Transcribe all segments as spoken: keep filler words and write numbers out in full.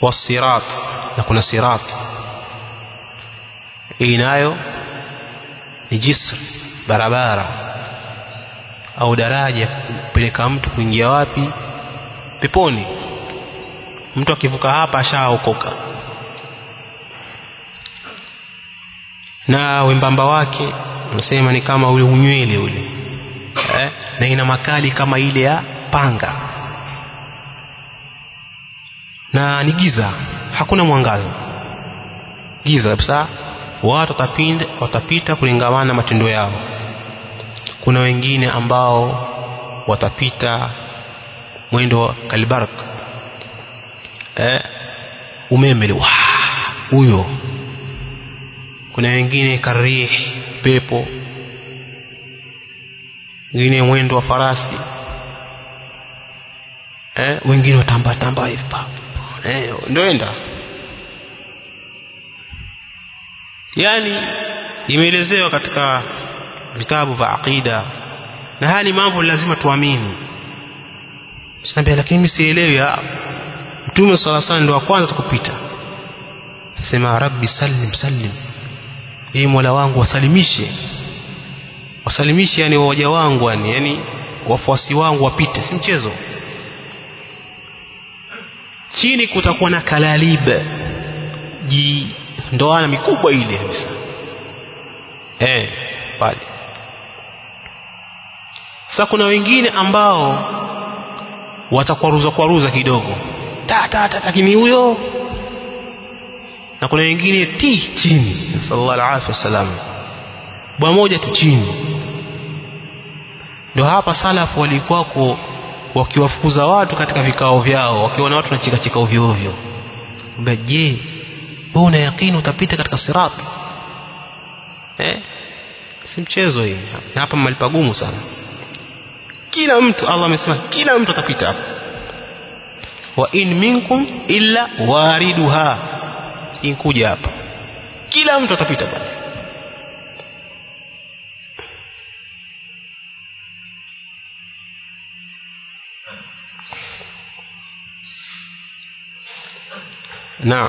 wasirat, na kuna sirat. Hii nayo ni jisr, barabara au daraja kupeleka mtu kuingia wapi? Peponi. Mtu akivuka hapa ashaokoka. Na wembamba wake unasema ni kama ule unywele ule, eh? Na ina makali kama ile ya panga, na ni giza, hakuna mwangaza, giza kabisa. Watu watapinda watapita kulingana na matendo yao. Kuna wengine ambao watapita mwendo wa kalbark, eh umeme wa huyo. Kuna wengine karih, pepo, wengine mwendo wa farasi, eh wengine watamba tamba hivi eh ndio enda. Yani imeelezewa katika vitabu vya aqida, na hali mambo lazima tuamini. Sinaambia lakini mimi sielewi. Mtume sallallahu alaihi wasallam ndio wa kwanza tukupita. Sema rabbi sallim sallim, ee Mola wangu wasalimishe, wasalimishe yani waja wangu, yani yani wafuasi wangu wapite, si mchezo. Chini kutakuwa na kalalib, ji ndoana mikubwa ile kabisa, eh pale. Sasa kuna wengine ambao watakwaruza kwaruza kidogo, ta ta ta, lakini huyo. Na kuna wengine ti chini, sallallahu alaihi wasallam, bwa moja tu chini. Ndio hapa salafu walikuwa wakiwafukuza watu katika vikao vyao, wakiona watu wanachika chika ovyo ovyo. Je, wewe una yakini utapita katika sirat? Eh si mchezo hii. Na hapa mahali pagumu sana. Kila mtu, Allah amesema kila mtu atapita hapa. Wa in minkum illa wariduha, inkuja hapa kila mtu atapita pale. Naam.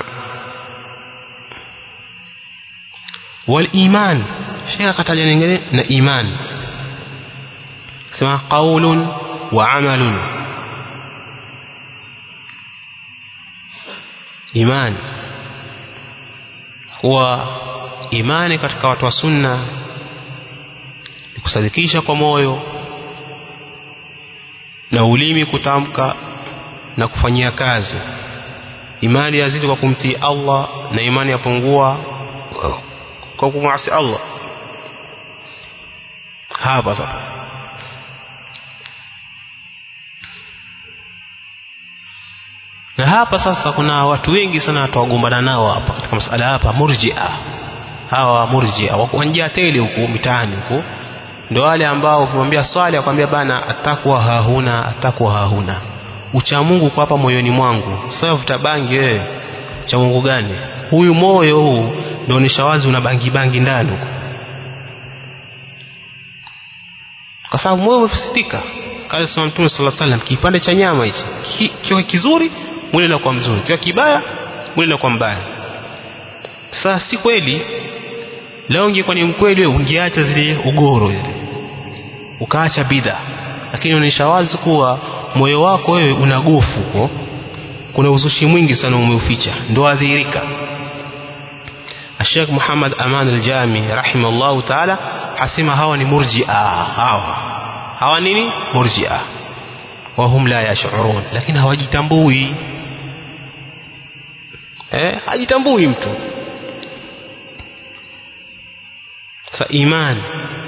Wal iman, Sheikh kataja nyingine na iman, sema qaulun wa amalun. Iman huwa imani katika watu wa sunna ni kusadikisha kwa moyo na ulimi kutamka na kufanyia kazi. Imani yazidi kwa kumtii Allah na imani yapungua kwa kumasi Allah. Hapa sasa na hapa sasa kuna watu wengi sana tuwagombana nao hapa katika masala hapa, murji'a. Hawa murji'a wako njia tele huko mitaani huko, ndio wale ambao ukimwambia swali akwambia bana atakwa hahuna, atakwa hahuna, ucha Mungu kwa hapa moyoni mwangu. Sasa vuta bangi wewe, ucha Mungu gani? Huyu moyo huu ndio nishawazi una bangi bangi ndani huko, kwa sababu moyo umefisidika. Kale sema Mtume sallallahu alaihi wasallam, kipande cha nyama hichi kiwa kizuri mwili unakuwa mzuri, kiwa kibaya mwili unakuwa mbaya. Sasa si kweli. Leo ungekuwa ni mkweli wewe ungeacha zile ugoro ile, ukaacha bid'a, lakini unaonyesha wazi kuwa moyo wako wewe una gofu huko, kuna uzushi mwingi sana umeuficha, ndio adhirika. Sheikh Muhammad Aman al-Jami rahimahullah ta'ala hasema hawa ni murji'a. Hawa hawa nini? Murji'a. Wa hum la yash'urun, lakini hawajitambui. Eh hajitambui mtu. Sa iman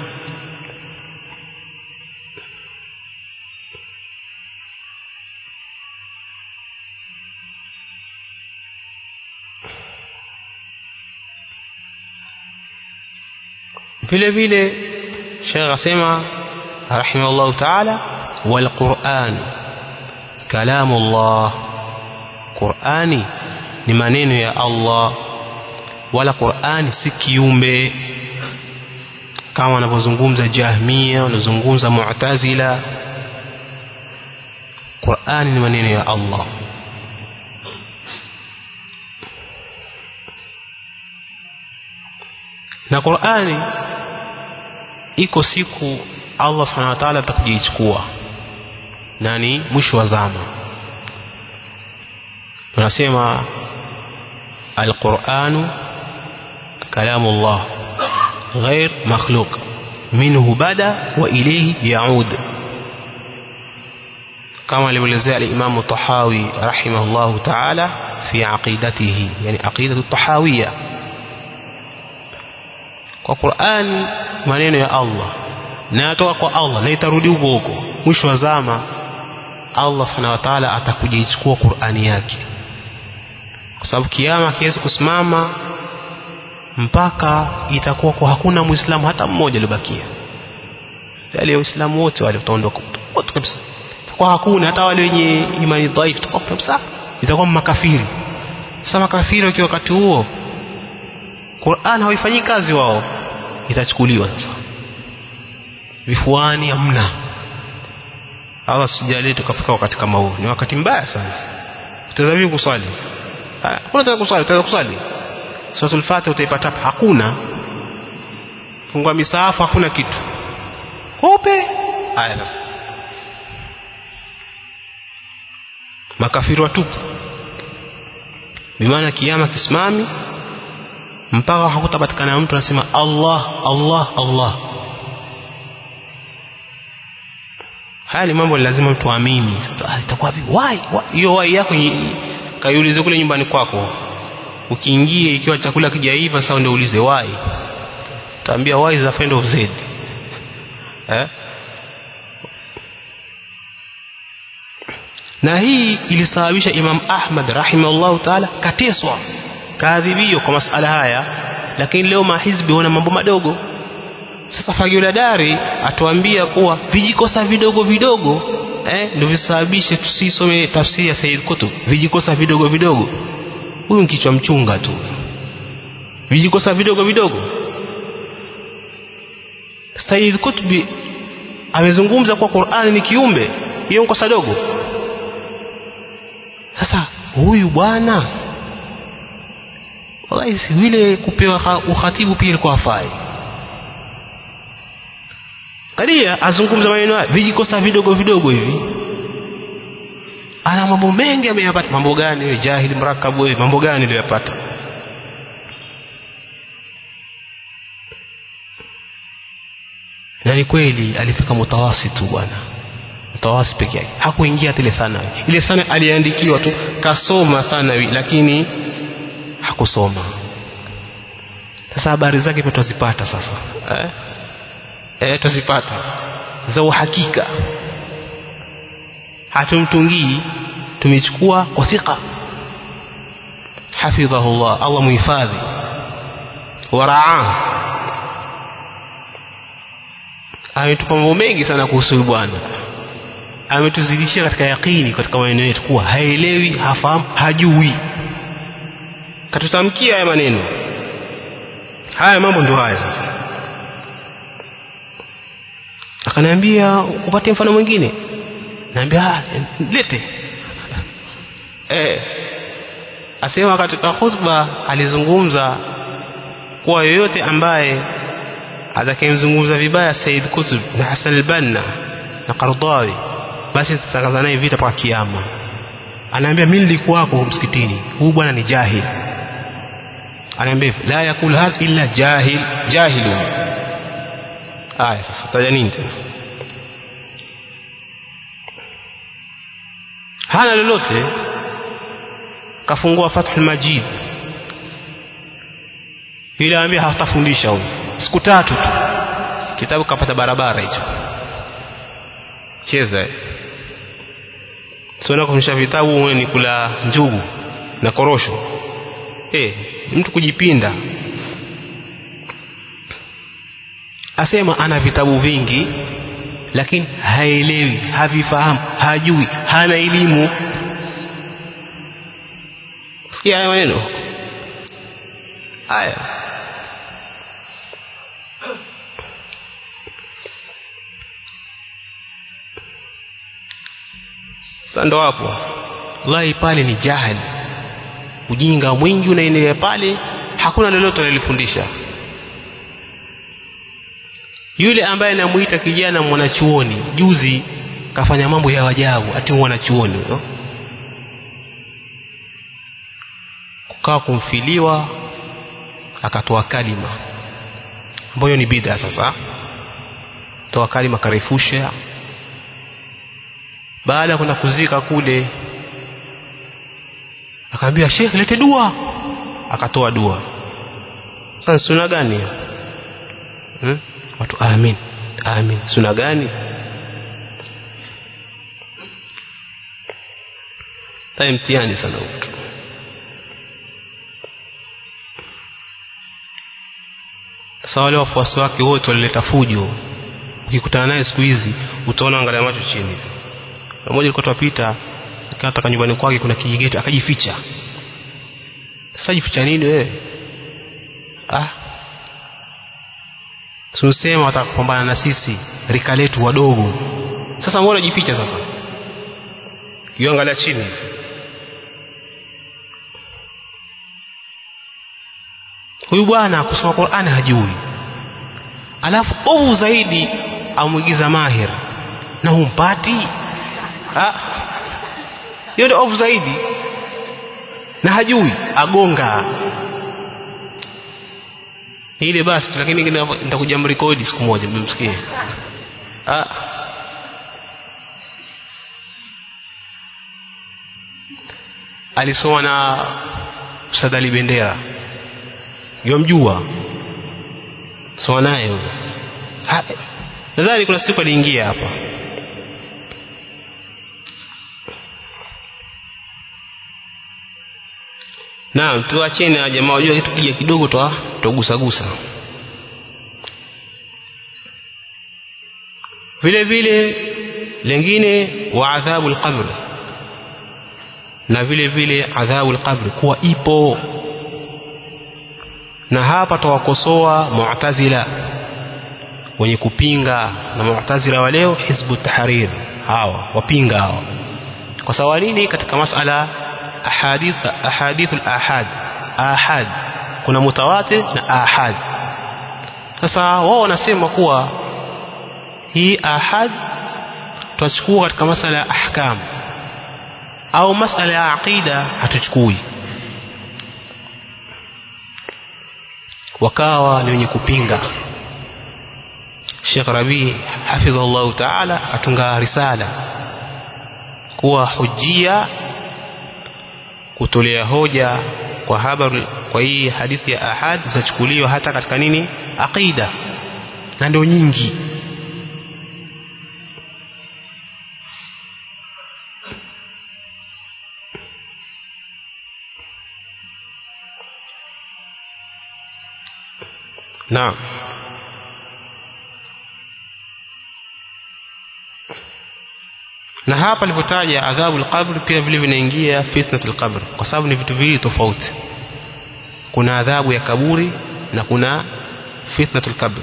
vile vile Sheikh asema rahimahullah ta'ala, wal Qur'an kalamullah, Qur'ani ni maneno ya Allah, wala Qur'ani si kiumbe kama wanavyozungumza Jahmiya, wanazungumza Mu'tazila. Qur'ani ni maneno ya Allah. na Qur'ani iko siku Allah subhanahu wa ta'ala atakujichukua, nani mwisho wa zama. Tunasema al-Qur'anu kalamullah ghair makhluq minhu bada wa ilayhi yaud, kama alivyoelezea al-Imam Tahawi rahimahullah ta'ala fi aqidatihi, yani aqidatu tahawiyya. Kwa Qur'ani maneno ya Allah na yatoka kwa Allah na itarudi huko huko mwisho wa zama. Allah subhanahu wa ta'ala atakuja ichukua Qur'ani yake, kwa sababu kiyama kiwezi kusimama mpaka itakuwa kwa hakuna muislamu hata mmoja aliyobakia. Wale waislamu wote wale wataondoka wote kabisa, kwa hakuna hata wale wenye imani dhaifu tutakuwa kabisa, itakuwa makafiri. Sasa makafiri wakiwa wakati huo Qur'an haifanyi kazi, wao itachukuliwa sasa vifuani, hamna. Allah sijalie tukafika wakati kama huo, ni wakati mbaya sana. Utazamii kuswali, hakuna tena kuswali, utaweza kuswali Suratul Fatiha utaipata hakuna, fungua misahafu hakuna kitu, hope. Haya sasa makafiri watupu, bimaana kiyama kisimami mpaka hakutapatikana mtu anasema Allah Allah Allah. Haya ni mambo lazima mtu aamini. Itakuwa vipi? Why hiyo why yako kaiulize kule nyumbani kwako, ukiingia ikiwa chakula kijaiva sasa ndio uulize why. Utaambia why is a friend of Z. Eh? Na hii ilisababisha Imam Ahmad rahimahullah ta'ala kateswa, kaadhibiwa kwa masala haya. Lakini leo mahizbi wana mambo madogo. Sasa Fagiola Dari atuambia kuwa vijikosa vidogo vidogo eh ndio visababishe tusisome tafsiri ya Sayyid Qutb. Vijikosa vidogo vidogo, huyu ni kichwa mchunga tu. Vijikosa vidogo vidogo, Sayyid Qutb amezungumza kwa Qur'ani ni kiumbe, hiyo ni kosa dogo. Sasa huyu bwana wallahi si vile kupewa ukhatibu pia kwa afai. Kadia azungumza maneno haya vijikosa vidogo vidogo hivi, ana mambo mengi ameyapata. Mambo gani wewe jahili mrakabu wewe, mambo gani uliyopata? Na ni kweli alifika mutawasi tu bwana, mutawasi peke yake, hakuingia ile sana. Ile sana aliandikiwa tu, kasoma sana lakini hakusoma. Sasa habari zake pia tuzipata sasa eh eh tuzipata za uhakika, hatumtungii, tumechukua kwa thika. Hafidhahullah, Allah muhifadhi waraa. Ametupa mambo mengi sana kuhusu bwana, ametuzidishia katika yaqini katika maneno yetu kuwa haelewi, hafahamu, hajui. Katutamkia haya maneno haya, mambo ndio haya. Sasa akaniambia upate mfano mwingine, naambia lete eh asema katika khutba alizungumza kwa yoyote ambaye atakayemzungumza vibaya Said Qutb na Hassan al-Banna na Qardawi, basi tutatangaza naye vita mpaka kiyama. Anaambia mimi nilikuwa hapo msikitini, huyu bwana ni jahil. Anaambia la yakul hadha illa jahil jahilu. Aya, sasa taja nini tena? Hana lolote, kafungua Fathul Majid, ila ambia hatafundisha huyu. Siku tatu tu kitabu kapata barabara hicho. Cheza sio na kufundisha vitabu wewe ni kula njugu na korosho. Eh, mtu kujipinda. Asema ana vitabu vingi lakini haelewi, havifahamu, hajui, hana elimu. Sikia haya maneno haya. Sando hapo wallahi pale ni jahili, ujinga mwingi unaendelea pale, hakuna lolote analifundisha. Yule ambaye anamuita kijana mwanachuoni juzi kafanya mambo ya ajabu, ati mwanachuoni no? Kukaa kumfiliwa akatoa kalima ambayo ni bid'a. Sasa toa kalima karefusha, baada ya kwenda kuzika kule akaambia Sheikh lete dua, akatoa dua. Sasa sunna gani hmm? Watu amin amin, sunna gani? Tayi mtihani sana mtu. Sasa wale wafuasi wake wote walileta fujo. Ukikutana naye siku hizi utaona angalia macho chini. Mmoja alikuwa tupita akataka nyumbani kwake kuna kijigeti akajificha. Sasa jificha nini wewe? Ah. Tunasema wataka kupambana na sisi rika letu wadogo. Sasa mbona jificha sasa? Yuangalia chini. Huyu bwana kusoma Qur'an hajui. Alafu ovu zaidi amuigiza mahir na humpati. Ah. Hiyo ndio ovu zaidi. Na hajui agonga. Ni ile basi, lakini nitakuja mrekodi siku moja mmsikie. Ah. Alisoma na Sadali Bendera. Yomjua. Soma naye huyo. Nadhani kuna siku aliingia hapa. Naam, tuacheni na jamaa wajua kitu kija kidogo toa togusa gusa. Vile vile lengine wa adhabu al-qabr. Na vile vile adhabu al-qabr kuwa ipo. Na hapa tawakosoa Mu'tazila wenye kupinga, na Mu'tazila wa leo Hizbu Tahrir hawa wapinga hawa. Kwa sababu nini? Katika masala ahadith ahadithul ahad ahad kuna mutawatir na ahad. Sasa wao wanasema kuwa hii ahad tutachukua katika masala ya ahkam au masala ya aqida hatuchukui. Wakawa ni wenye kupinga. Sheikh Rabi hafidhahullah ta'ala atunga risala kuwa hujia kutolea hoja kwa habari kwa hii hadithi ya ahad zitachukuliwa hata katika nini aqida, na ndio nyingi. Naam. Na hapa nilipotaja adhabu al-qabr pia vile vinaingia fitnatul qabr, kwa sababu ni vitu viwili tofauti. Kuna adhabu ya kaburi na kuna fitnatul qabr.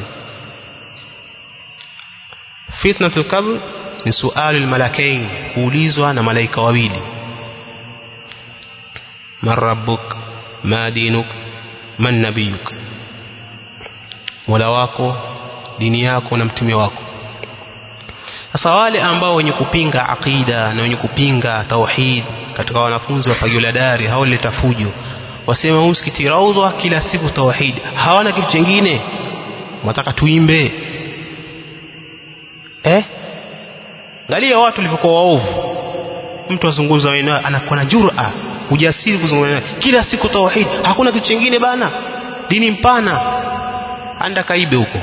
Fitnatul qabr ni suali al-malakain, kuulizwa na malaika wawili. Man rabbuk, ma dinuk, man nabiyuk. Mola wako, dini yako na mtume wako. Sasa wale ambao wenye kupinga aqida na wenye kupinga tauhid katika wanafunzi wa Fagiladari hao leta fujo, wasema msikiti Raudha kila siku tauhid, hawana kitu kingine, wataka tuimbe. Eh? Angalia watu walivyokuwa waovu. Mtu azungumza wewe anakuwa na jur'a, ujasiri kuzungumza kila siku tauhid, hakuna kitu kingine bana, dini mpana, anda kaibe huko.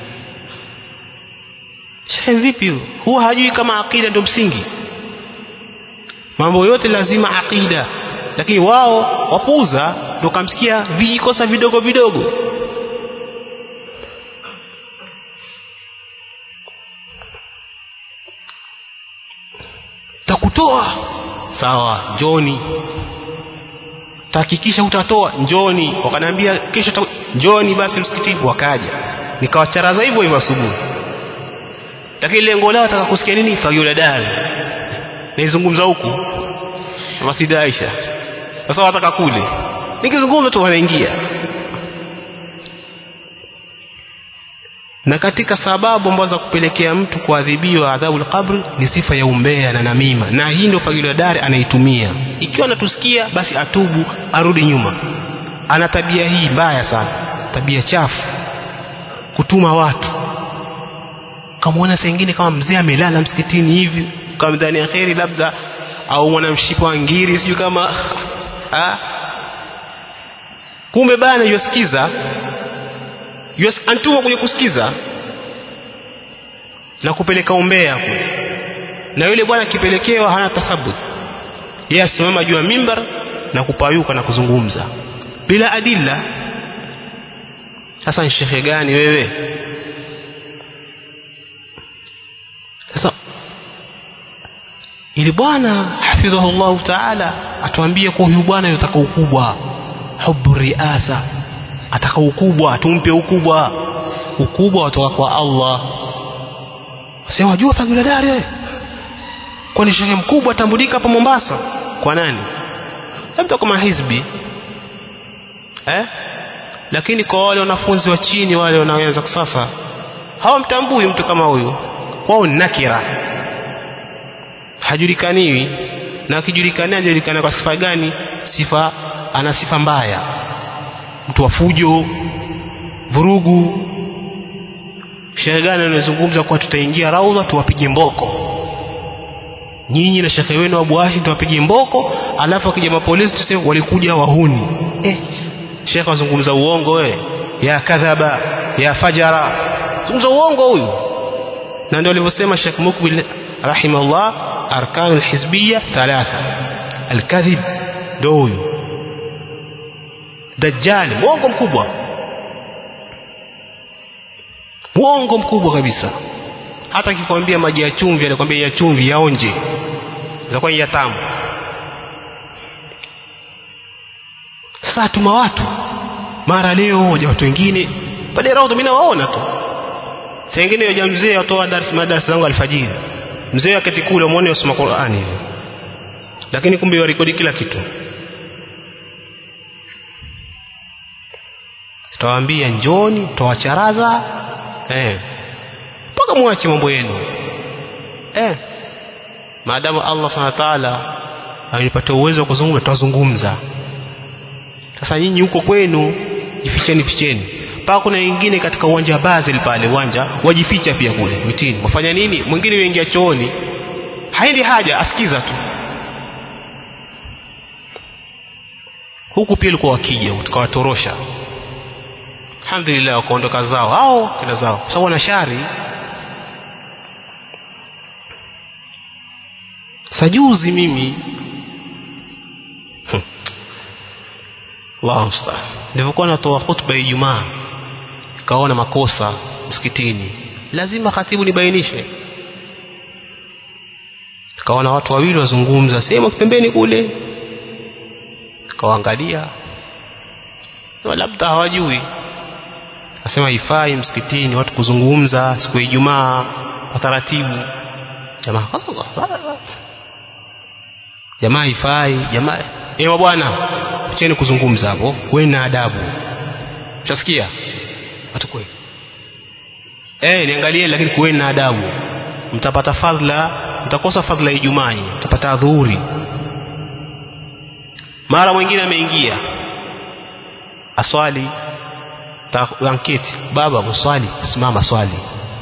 Shehe vipi huwa hajui kama aqida ndio msingi? Mambo yote lazima aqida, lakini wao wapuuza, ndio kamsikia vijikosa vidogo vidogo. Takutoa sawa, njoni. Tahakikisha utatoa, njoni. Wakaniambia kesho njoni basi msikitini, wakaja. Nikawacharaza hivyo hivyo asubuhi. Lakini lengo lao nataka kusikia nini? Fagiladari. Naizungumza huku Masjid Aisha. Sasa wataka kule. Nikizungumza tu wanaingia. Na katika sababu ambazo za kupelekea mtu kuadhibiwa adhabu al-qabr ni sifa ya umbea na namima, na hii ndio Fadhil Dari anaitumia. Ikiwa anatusikia basi atubu, arudi nyuma. Ana tabia hii mbaya sana, tabia chafu, kutuma watu. Kamaona saa nyingine kama mzee amelala msikitini hivi, kama ndani ya khairi labda, au mwanamshipa wa ngiri siju kama ah kumbe bana yosikiza, yos antuma kuja kusikiza na kupeleka umbea kule. Na yule bwana kipelekewa hana tathabut, yeye asimama juu ya mimbar na kupayuka na kuzungumza bila adilla. Sasa ni shekhe gani wewe? Sasa ili bwana hafidhahullah ta'ala atuambie kwa huyu bwana yotaka ukubwa, hubu riasa, ataka ukubwa, tumpe ukubwa. Ukubwa watoka kwa Allah. Sema wajua Fadhil Dari wewe, kwani shekhe mkubwa tambulika hapa Mombasa kwa nani? Labda kama hizbi eh lakini kwa wale wanafunzi wa chini, wale wanaoanza sasa, hawamtambui mtu kama huyu. Wao nakira, hajulikaniwi. Na akijulikana hajulikana kwa sifa gani? Sifa, ana sifa mbaya, mtu wa fujo, vurugu. Shehe gani anazungumza kwa tutaingia raudha tuwapige mboko, nyinyi na shekhe wenu Abu Hashim tuwapige mboko, alafu akija mapolisi tuseme walikuja wahuni. Eh, shekhe azungumza uongo wewe, ya kadhaba ya fajara, zungumza uongo huyu. Na ndio alivyosema Sheikh Mukbil rahimahullah, arkanul hizbiyya thalatha, alkadhib ndio huyu, dajjal, mwongo mkubwa, mwongo mkubwa kabisa. Hata akikwambia maji ya chumvi, anakuambia ya chumvi yaonje, zakuwa ya tamu. Sasa tuma watu, mara leo hoja watu wengine baada ya raudha, mimi nawaona tu. Saa nyingine hoja mzee atoa darasa, madarasa zangu alfajiri, mzee akati kule muone usoma Qur'ani hivi, lakini kumbe yarekodi kila kitu. Tutawaambia njoni, tutawacharaza eh mpaka muache mambo yenu eh maadamu Allah Subhanahu wa ta'ala amenipatia uwezo wa kuzungumza, tutazungumza. Sasa nyinyi huko kwenu jificheni ficheni. Paka kuna wengine katika uwanja wa Basel pale, uwanja wajificha pia kule mitini. Wafanya nini? Mwingine yuingia chooni, haendi haja, asikiza tu. Huku pia ilikuwa wakija tukawatorosha, alhamdulillah wakaondoka zao hao kila zao, kwa sababu na shari. Sajuzi mimi Allahu Akbar, nilipokuwa natoa hutuba ya Ijumaa kaona makosa msikitini, lazima khatibu nibainishe. Kaona watu wawili wazungumza sema pembeni kule, kawaangalia labda hawajui. Nasema ifai msikitini watu kuzungumza siku ya Ijumaa kwa taratibu. Jamaa jamaa ifai, jamaa ewa bwana, acheni kuzungumza hapo, wewe na adabu. Utasikia watu kweli eh, niangalie, lakini kuwe na adabu. Mtapata fadhila, mtakosa fadhila ya Ijumaa, mtapata adhuhuri. Mara mwingine ameingia aswali, tanketi baba uswali, simama swali.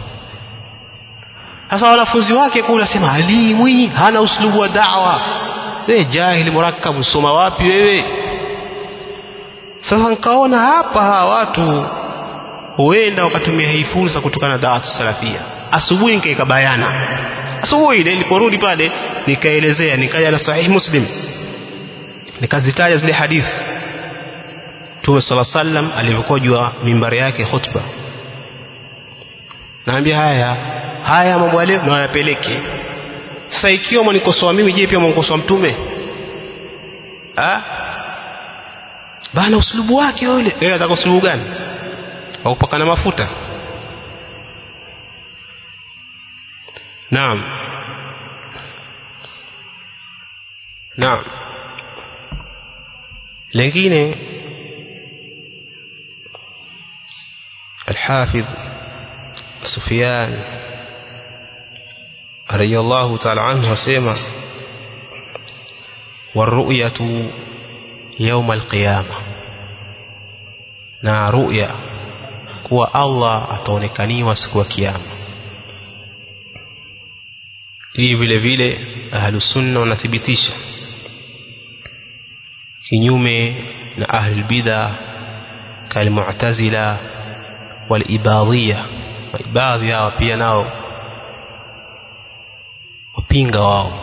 Sasa wanafunzi wake kula sema alimu hana uslubu wa da'wa, wewe jahili murakkab, usoma wapi wewe? Sasa nikaona hapa hawa watu huenda wakatumia hii fursa kutokana na da'wa salafia. Asubuhi nikaika bayana, asubuhi ile niliporudi pale nikaelezea, nikaja na Sahih Muslim, nikazitaja zile hadithi Mtume sallallahu alaihi wasallam alivyokuwa juu ya mimbari yake khutba. Naambia haya haya mambo leo na yapeleke. Sasa ikiwa mnikosoa mimi, je pia mnikosoa Mtume? Ah bana, uslubu wake yule, wewe unataka uslubu gani? Au kupakana mafuta? Naam, naam. Lengine الحافظ Sufyan radiyallahu ta'ala anhu asema warru'yatu يوم القيامة na ru'ya kuwa Allah ataonekaniwa siku ya kiyama. Hii vile vile ahlus sunna wanathibitisha, kinyume na ahlul bid'ah kal mu'tazila wal ibadiyya. Baadhi yao pia nao wapinga wao.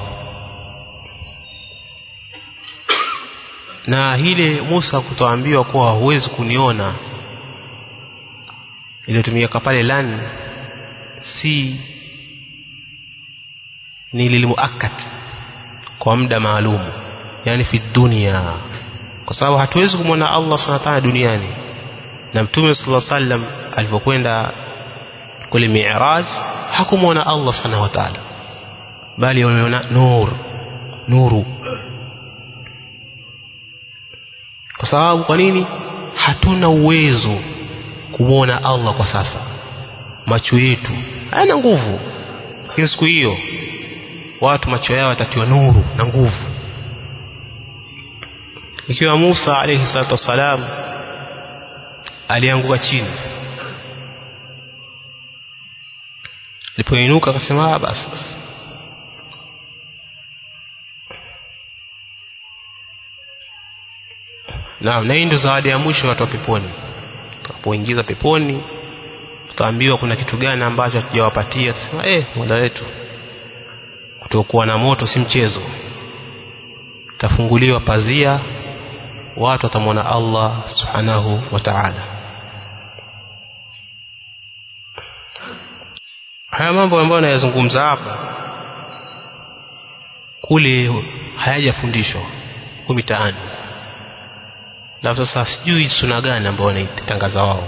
Na hile Musa kutoambiwa kuwa huwezi kuniona, iliyotumika pale lan si ni lilmuakkad kwa muda maalum, yani fi dunia, kwa sababu hatuwezi kumwona Allah subhanahu wa ta'ala duniani. Na Mtume sallallahu alaihi wasallam alipokwenda kule Mi'raj hakumwona Allah subhanahu wa ta'ala, bali aliona nur nuru. Kwa sababu kwa nini? Hatuna uwezo kumwona Allah kwa sasa, macho yetu hayana nguvu. Siku hiyo watu macho yao yatatiwa nuru na nguvu. Ikiwa Musa alayhi salatu wasalam alianguka chini, alipoinuka akasema basi basi, na na ndio zawadi ya mwisho watu wa peponi. Tukapoingiza peponi tutaambiwa kuna kitu gani ambacho hatujawapatia. Tusema eh, Mola wetu, kutokuwa na moto si mchezo. Tafunguliwa pazia, watu watamwona Allah subhanahu wa ta'ala. Haya mambo ambayo nayazungumza hapa kule hayajafundishwa kwa mitaani. Na sasa sijui sunna gani ambayo wanaitangaza wao.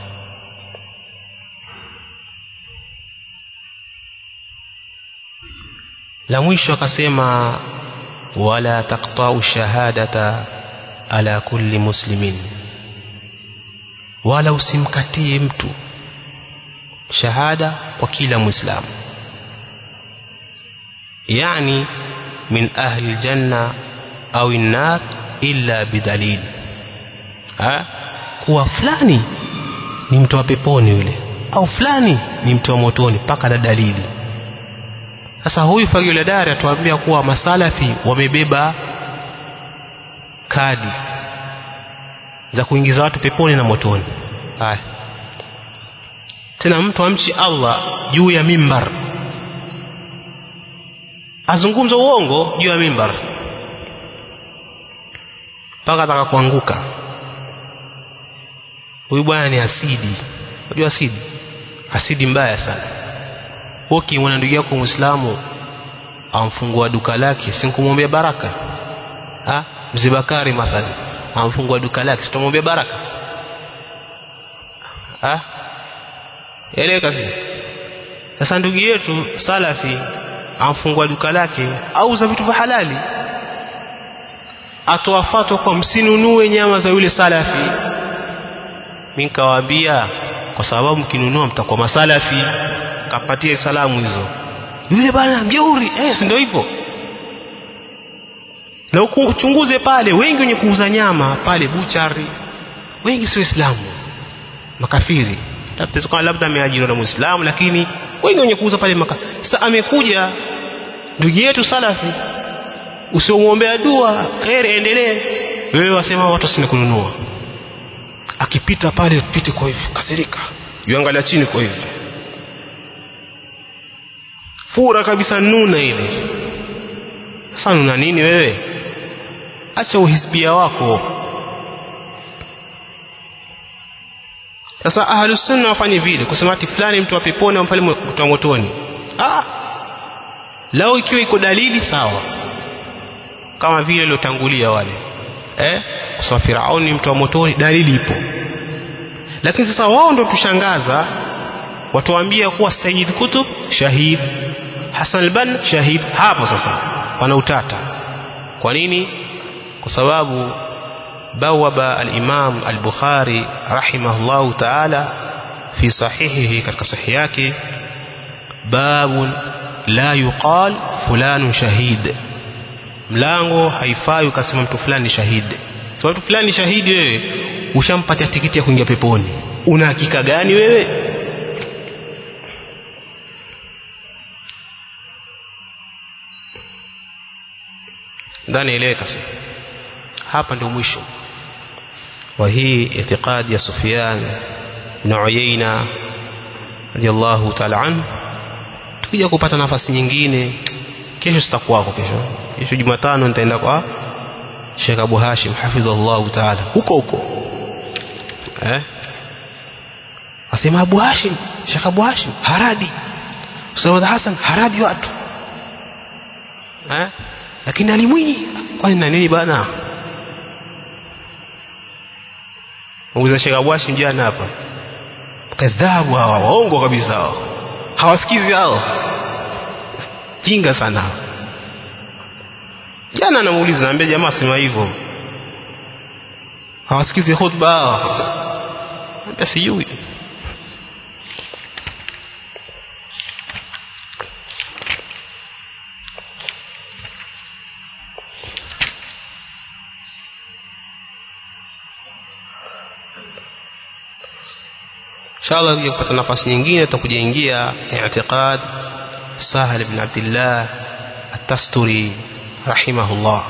La mwisho akasema wala taqta'u shahadata ala kulli muslimin, wala usimkatie mtu shahada kwa kila muislamu, yani min ahli aljanna au an-nar illa bidalil. Ha? Kuwa fulani ni mtu wa peponi yule, au fulani ni mtu wa motoni, paka na dalili. Sasa huyu Fagila Dari atuambia kuwa masalafi wamebeba kadi za kuingiza watu peponi na motoni. Haya, tena mtu amchi Allah juu ya mimbar azungumza uongo juu ya mimbar paka ataka kuanguka. Huyu bwana ni asidi. Unajua asidi? Asidi mbaya sana. Woki mwana ndugu yako Muislamu amfungua duka lake, si kumwombea baraka? Ha? Mzee Bakari mathalan amfungua duka lake, sitomwombea baraka? Ha? Eleka si. Sasa ndugu yetu Salafi amfungua duka lake, auza vitu vya halali, atoa fatwa kwa msinunue nyama za yule Salafi. Mimi nikawaambia kwa sababu mkinunua mtakuwa masalafi. Kapatia salamu hizo, yule bana mjeuri. Eh, si ndio hivyo? Na ukuchunguze pale, wengi wenye kuuza nyama pale buchari wengi si Waislamu, makafiri. Labda labda ameajiriwa na Muislamu, lakini wengi wenye kuuza pale maka. Sasa amekuja ndugu yetu Salafi, usimuombea dua khair endelee, wewe wasema watu sina kununua. Akipita pale pite kwa hivi kasirika, yuangalia chini kwa hivi, fura kabisa, nuna ile. Sasa nuna nini wewe? Acha uhisbia wako. Sasa ahlus sunna wafanye vile, kusema ati fulani mtu wa peponi au mfalme mtu wa motoni. Ah, lao ikiwa iko dalili sawa, kama vile lotangulia wale eh kwa Firauni mtu wa motoni, dalili ipo. Lakini sasa wao ndio tushangaza, watuambia kuwa Sayyid Kutub shahid, Hassan al-Banna shahid. Hapo sasa pana utata. Kwa nini? Kwa sababu bawaba al-Imam al-Bukhari rahimahullahu ta'ala fi sahihihi katika sahihi yake babun la yuqal fulanun shahid mlango haifai ukasema mtu fulani shahidi so mtu fulani shahidi wewe ushampatia tikiti ya kuingia peponi una hakika gani wewe ndani eleweka hapa ndio mwisho wa hii itikadi ya Sufyan ibn Uyayna radiyallahu ta'ala anhu. Tukija kupata nafasi nyingine kesho sitakuwako kesho kesho Jumatano nitaenda kwa Sheikh Abu Hashim hafidhahullah ta'ala huko huko eh asema Abu Hashim Sheikh Abu Hashim haradi Ustadh Hassan haradi watu eh lakini alimwinyi kwani na nini bana muuza Sheikh Abu Hashim jana hapa kadhabu hawa waongo kabisa hao hawasikizi hao jinga sana jana anamuuliza naambia jamaa sema hivyo hawasikizi khutba hata sijui inshallah ukipata nafasi nyingine tutakujaingia i'tiqad Sahal ibn Abdullah at-Tasturi rahimahullah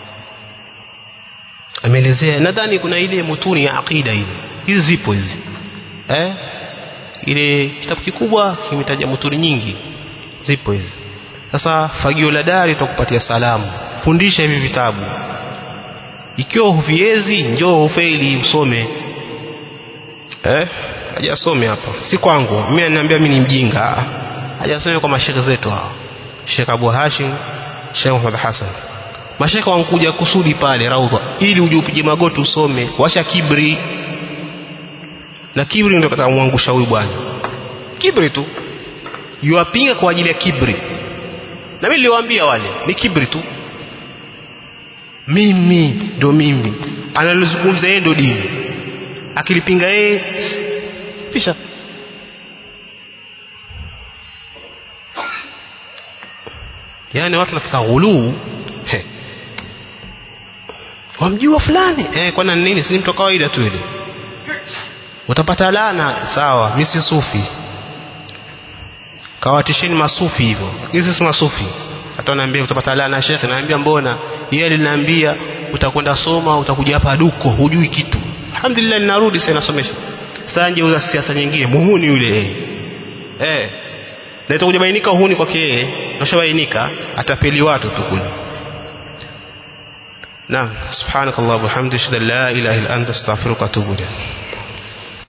ameelezea nadhani kuna ile mutuni ya aqida ile hizi zipo hizi eh ile kitabu kikubwa kimetaja mutuni nyingi zipo hizi sasa fagio la dari tutakupatia salamu fundisha hivi vitabu ikiwa huviezi njoo ufeli usome eh hajasome hapa si kwangu mimi ananiambia mimi ni mjinga hajasome kwa mashekhe zetu hao Sheikh Abu Hashim Sheikh Muhammad Hassan mashekhe wankuja kusudi pale raudha ili uje upige magoti usome washa kibri na kibri ndio katamwangusha huyu bwana kibri tu yuapinga kwa ajili ya kibri na mimi niliwaambia wale ni kibri tu mimi ndo mimi analozungumza yeye ndo dini akilipinga yeye pisha yani watu nafika ghuluu he wamjua fulani eh kwa nini si mtu kawaida tu ile utapata laana sawa mimi si sufi kawatisheni masufi hivyo hizi si masufi hata naambia utapata laana shekhi naambia mbona yeye aliniambia utakwenda soma utakuja hapa duko hujui kitu alhamdulillah ninarudi sasa nasomesha sanje uza siasa nyingine muhuni yule eh na itakuja bainika uhuni kwake yeye nashabainika atapeli watu tu kule naam subhanakallah wa bihamdika la ilaha illa anta astaghfiruka wa atubu ilayk.